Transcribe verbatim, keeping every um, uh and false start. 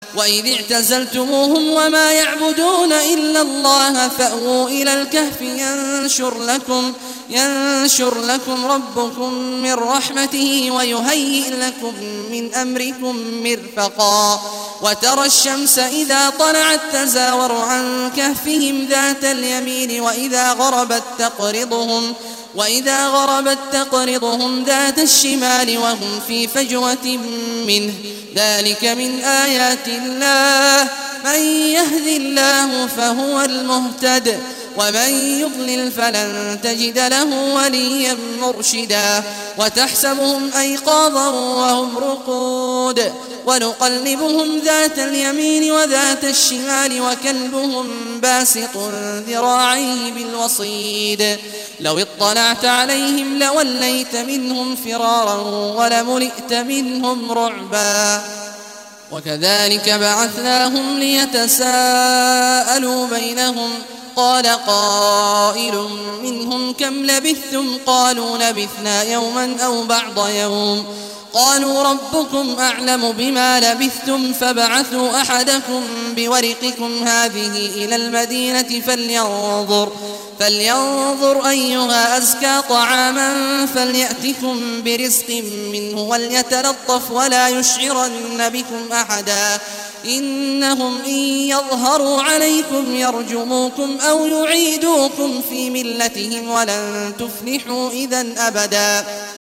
وإذ اعتزلتموهم وما يعبدون إلا الله فأووا إلى الكهف ينشر لكم, ينشر لكم ربكم من رحمته ويهيئ لكم من أمركم مرفقا وترى الشمس إذا طلعت تزاور عن كهفهم ذات اليمين وإذا غربت تقرضهم وإذا غربت تقرضهم ذات الشمال وهم في فجوة منه ذلك من آيات الله من يهد الله فهو المهتد ومن يضلل فلن تجد له وليا مرشدا وتحسبهم أيقاظا وهم رقود ونقلبهم ذات اليمين وذات الشمال وكلبهم باسط ذراعيه بالوصيد لو اطلعت عليهم لوليت منهم فرارا ولملئت منهم رعبا وكذلك بعثناهم ليتساءلوا بينهم قال قائل منهم كم لبثتم قالوا لبثنا يوما أو بعض يوم قالوا ربكم أعلم بما لبثتم فابعثوا أحدكم بورقكم هذه إلى المدينة فلينظر, فلينظر أيها أزكى طعاما فليأتكم برزق منه وليتلطف ولا يشعرن بكم أحدا إنهم إن يظهروا عليكم يرجموكم أو يعيدوكم في ملتهم ولن تفلحوا إذا أبدا